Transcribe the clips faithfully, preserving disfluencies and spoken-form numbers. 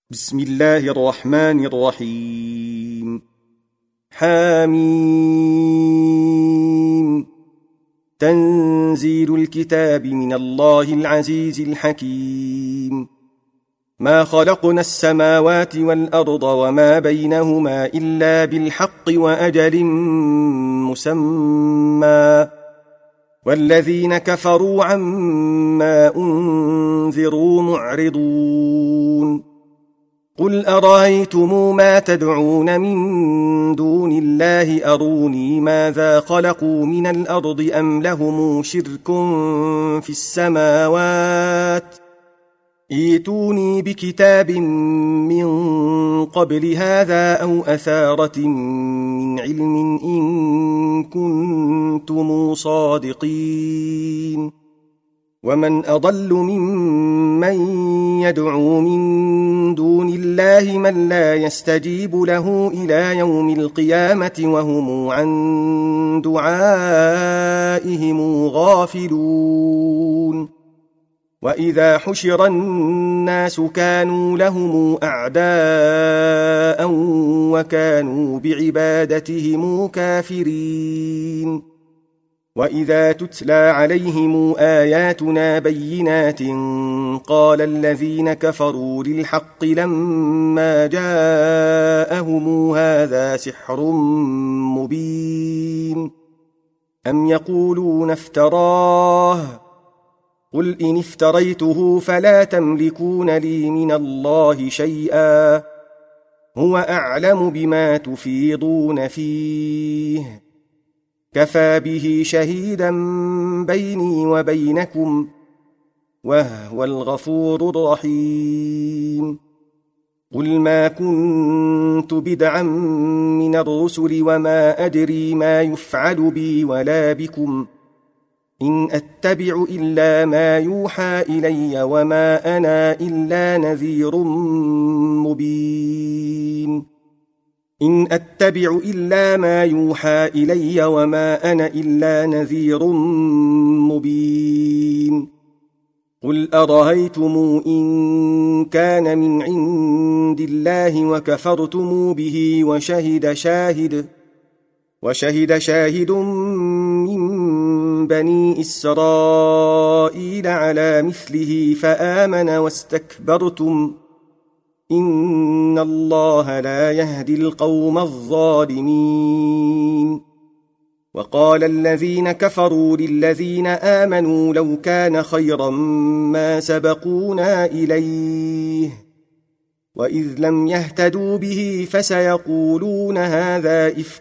بسم الله الرحمن الرحيم. حاميم. تنزيل الكتاب من الله العزيز الحكيم. ما خلقنا السماوات والأرض وما بينهما إلا بالحق وأجل مسمى، والذين كفروا عما أنذروا معرضون. قل أرأيتم ما تدعون من دون الله أروني ماذا خلقوا من الأرض أم لهم شرك في السماوات، ائتوني بكتاب من قبل هذا أو أثارة من علم إن كنتم صادقين. ومن أضل ممن يدعو من دون الله من لا يستجيب له إلى يوم القيامة وهم عن دعائهم غافلون. وإذا حشر الناس كانوا لهم أعداء وكانوا بعبادتهم كافرين. وإذا تتلى عليهم آياتنا بينات قال الذين كفروا للحق لما جاءهم هذا سحر مبين. أم يقولون افتراه، قل إن افتريته فلا تملكون لي من الله شيئا، هو أعلم بما تفيضون فيه، كفى به شهيدا بيني وبينكم وهو الغفور الرحيم. قل ما كنت بدعا من الرسل وما أدري ما يفعل بي ولا بكم، إن أتبع إلا ما يوحى إلي وما أنا إلا نذير مبين. إن أتبع إلا ما يوحى إلي وما أنا إلا نذير مبين. قل أرأيتم إن كان من عند الله وكفرتم به وشهد شاهد وشهد شاهد من بني إسرائيل على مثله فآمن واستكبرتم، إن الله لا يهدي القوم الظالمين. وقال الذين كفروا للذين آمنوا لو كان خيرا ما سبقونا إليه، وإذ لم يهتدوا به فسيقولون هذا إفك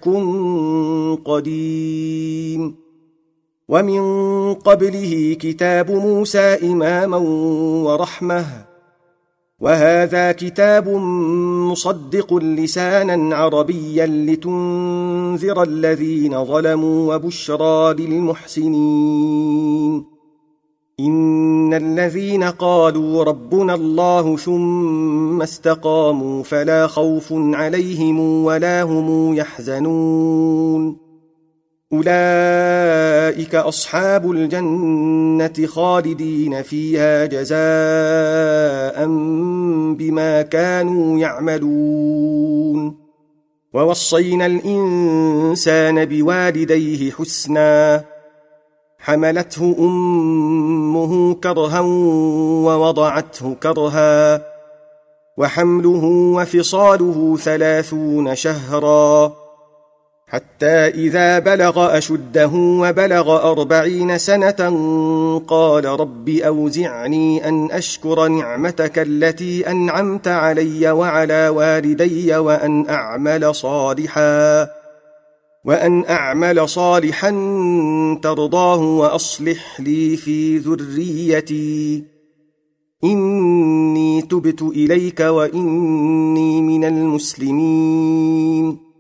قديم. ومن قبله كتاب موسى إماما ورحمة، وهذا كتاب مصدق لسانا عربيا لتنذر الذين ظلموا وبشرى للمحسنين. إن الذين قالوا ربنا الله ثم استقاموا فلا خوف عليهم ولا هم يحزنون، أولئك أصحاب الجنة خالدين فيها جزاء بما كانوا يعملون. ووصينا الإنسان بوالديه حسنا، حملته أمه كرها ووضعته كرها، وحمله وفصاله ثلاثون شهرا، حتى إذا بلغ أشده وبلغ أربعين سنة قال رب أوزعني أن أشكر نعمتك التي أنعمت علي وعلى والدي وأن أعمل صالحا وأن أعمل صالحا ترضاه وأصلح لي في ذريتي إني تبت إليك وإني من المسلمين.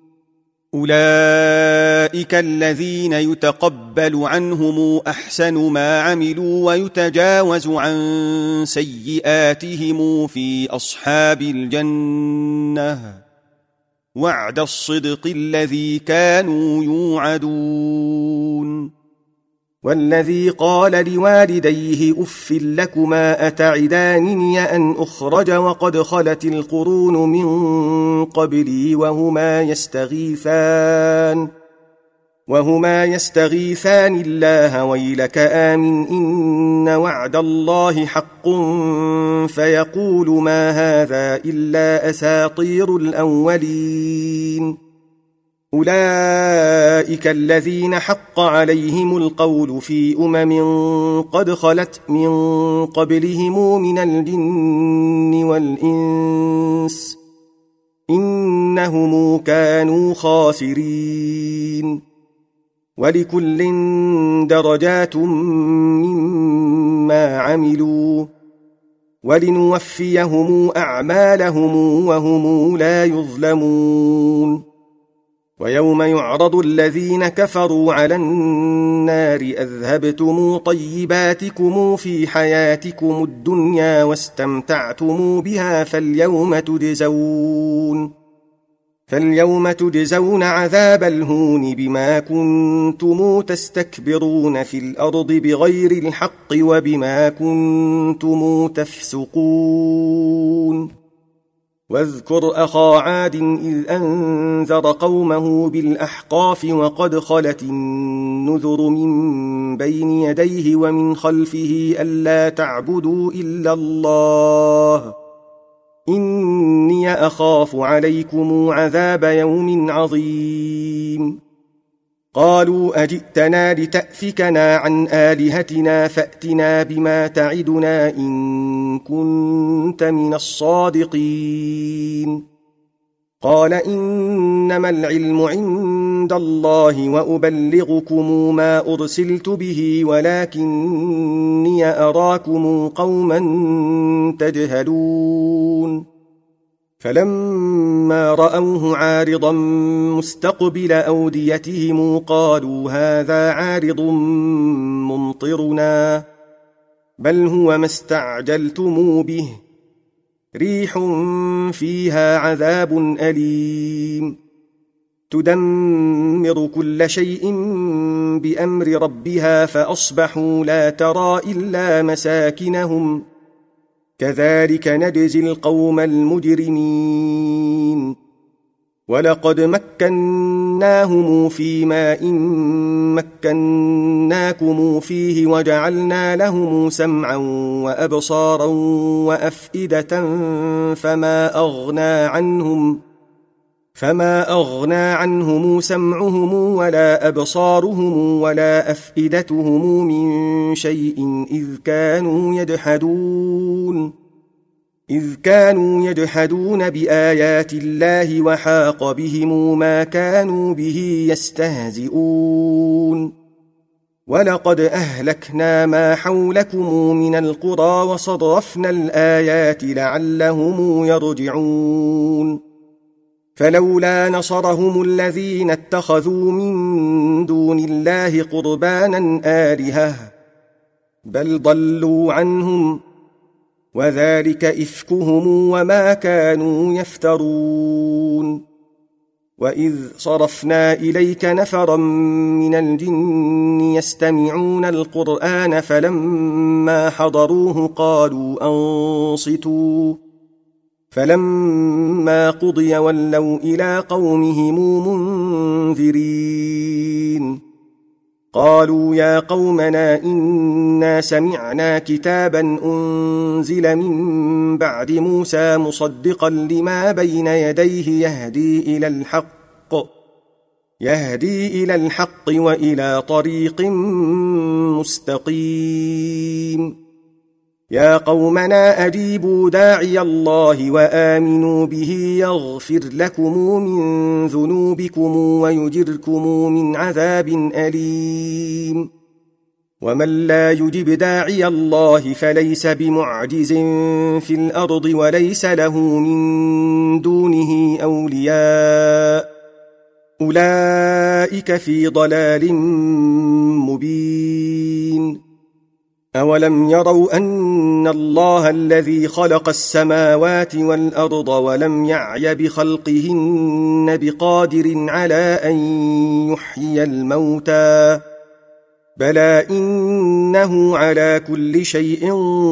أولئك الذين يتقبل عنهم أحسن ما عملوا ويتجاوز عن سيئاتهم في أصحاب الجنة، وعد الصدق الذي كانوا يوعدون. والذي قال لوالديه أف لكما أتعدانني أن أخرج وقد خلت القرون من قبلي وهما يستغيثان وهما يستغيثان الله ويلك آمن إن وعد الله حق فيقول ما هذا إلا أساطير الأولين أولئك الذين حق عليهم القول في أمم قد خلت من قبلهم من الجن والإنس إنهم كانوا خاسرين ولكل درجات مما عملوا ولنوفيهم أعمالهم وهم لا يظلمون ويوم يعرض الذين كفروا على النار أذهبتم طيباتكم في حياتكم الدنيا واستمتعتم بها فاليوم تجزون فاليوم تجزون عذاب الهون بما كنتم تستكبرون في الأرض بغير الحق وبما كنتم تفسقون واذكر أخا عاد إذ أنذر قومه بالأحقاف وقد خلت النذر من بين يديه ومن خلفه ألا تعبدوا إلا الله إني أخاف عليكم عذاب يوم عظيم قالوا أجئتنا لتأفكنا عن آلهتنا فأتنا بما تعدنا إن كنت من الصادقين قال إنما العلم عند الله وأبلغكم ما أرسلت به ولكني أراكم قوما تجهلون فلما رأوه عارضا مستقبل أوديتهم قالوا هذا عارض ممطرنا بل هو ما استعجلتم به ريح فيها عذاب أليم تدمر كل شيء بأمر ربها فأصبحوا لا ترى إلا مساكنهم كذلك نجزي القوم المجرمين ولقد مكناهم في ماء مكناكم فيه وجعلنا لهم سمعا وأبصارا وأفئدة فما أغنى عنهم فما أغنى عنهم سمعهم ولا أبصارهم ولا أفئدتهم من شيء إذ كانوا يجحدون إذ كانوا يجحدون بآيات الله وحاق بهم ما كانوا به يستهزئون ولقد أهلكنا ما حولكم من القرى وصرفنا الآيات لعلهم يرجعون فلولا نصرهم الذين اتخذوا من دون الله قربانا آلهة بل ضلوا عنهم وذلك إفكهم وما كانوا يفترون وإذ صرفنا إليك نفرا من الجن يستمعون القرآن فلما حضروه قالوا أنصتوا فلما قضي ولوا إلى قومهم منذرين قالوا يا قومنا إنا سمعنا كتابا أنزل من بعد موسى مصدقا لما بين يديه يهدي إلى الحق يهدي إلى الحق وإلى طريق مستقيم يا قومنا أجيبوا داعي الله وآمنوا به يغفر لكم من ذنوبكم ويجركم من عذاب أليم ومن لا يجب داعي الله فليس بمعجز في الأرض وليس له من دونه أولياء أولئك في ضلال مبين أولم يروا أن الله الذي خلق السماوات والأرض ولم يعي بخلقهن بقادر على أن يحيي الموتى بلى إنه على كل شيء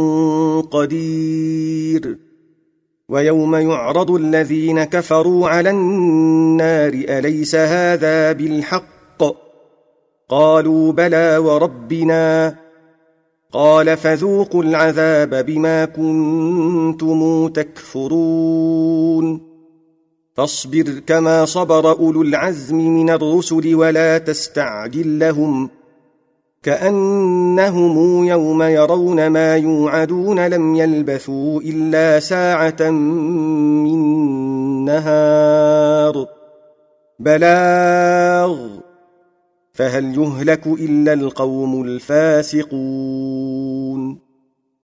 قدير ويوم يعرض الذين كفروا على النار أليس هذا بالحق قالوا بلى وربنا قال فذوقوا العذاب بما كنتم تكفرون فاصبر كما صبر أولو العزم من الرسل ولا تستعجل لهم كأنهم يوم يرون ما يوعدون لم يلبثوا إلا ساعة من نهار بلاغ فهل يهلك إلا القوم الفاسقون